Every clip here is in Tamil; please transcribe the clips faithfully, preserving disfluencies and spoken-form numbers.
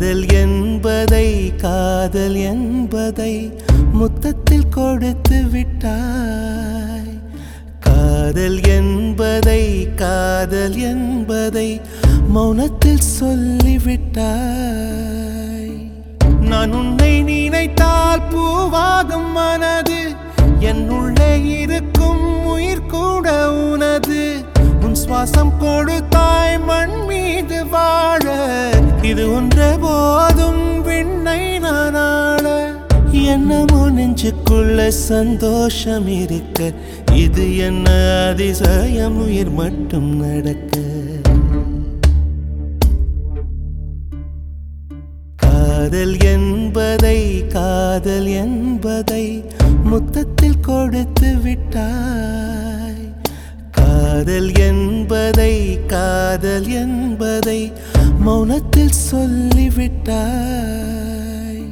காதல் என்பதை காதல் என்பதை முத்தத்தில் கொடுத்து விட்டாய். காதல் என்பதை காதல் என்பதை மௌனத்தில் சொல்லிவிட்டாய். நான் உன்னை நினைத்தால் பூவாகும் மனது, என் உள்ளே இருக்கும் உயிர் கூட உனது. உன் சுவாசம் கொடுத்தாய் மண் மீது வாழ, இது ஒன்றே போதும் விண்ணை நான் ஆள. என்னமோ நெஞ்சுக்குள்ள சந்தோஷம் இருக்க, இது என்ன அதிசயம் உயிர் மட்டும் நடக்க. காதல் என்பதை காதல் என்பதை முத்தத்தில் கொடுத்து விட்டாய். காதல் என்பதை காதல் என்பதை மௌனத்தில் சொல்லிவிட்டாய்.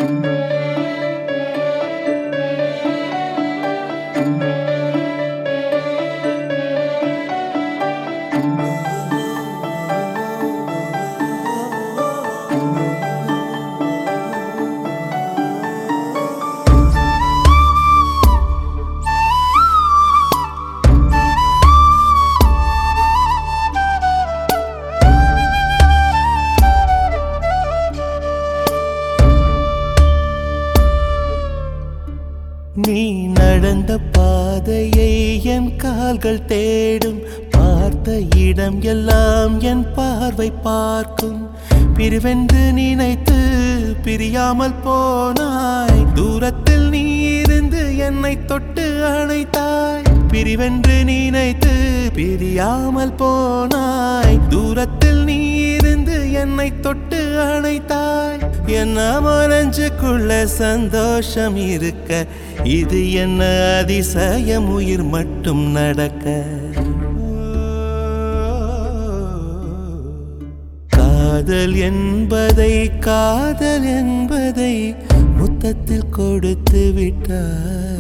நீ நடந்த பாதையை என் கால்கள் தேடும், பார்த்த இடம் எல்லாம் என் பார்வை பார்க்கும். பிரிவென்று நினைத்து பிரியாமல் போனாய், தூரத்தில் நீ இருந்து என்னை தொட்டு அணைத்தாய். பிரிவென்று நினைத்து பிரியாமல் போனாய், தூரத்தில் நீ இருந்து என்னை தொட்டு அணைத்தாய். என்ன மனஞ்சுக்குள்ள சந்தோஷம் இருக்க, இது என்ன அதிசயம் உயிர் மட்டும் நடக்க. காதல் என்பதை காதல் என்பதை முத்தத்தில் கொடுத்து விட்டாய்.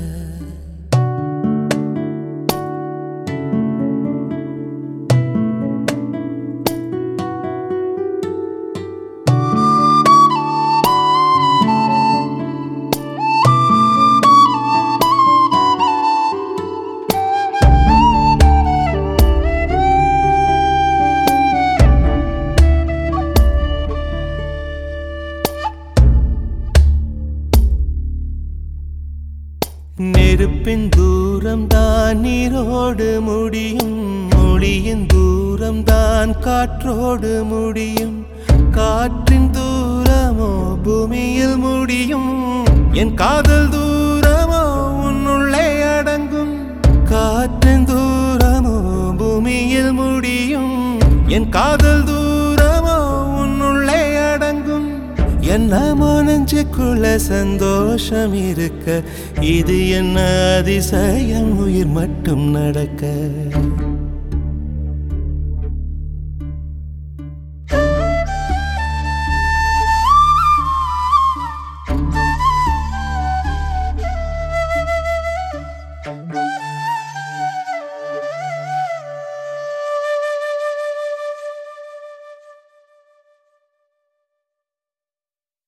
நெருப்பின் தூரம் தான் நீரோடு முடியும், மொழியின் தூரம் தான் காற்றோடு முடியும். காற்றின் தூரமோ பூமியில் முடியும், என் காதல் தூரமோ உன்னுள்ளே அடங்கும். காற்றின் தூரமோ பூமியில் முடியும், என் காதல் தூரமோ உன்னுள்ளே அடங்கும். என்ன மனஞ்சுக்குள்ள சந்தோஷம் இருக்க, இது என்ன அதிசயம் உயிர் மட்டும் நடக்க.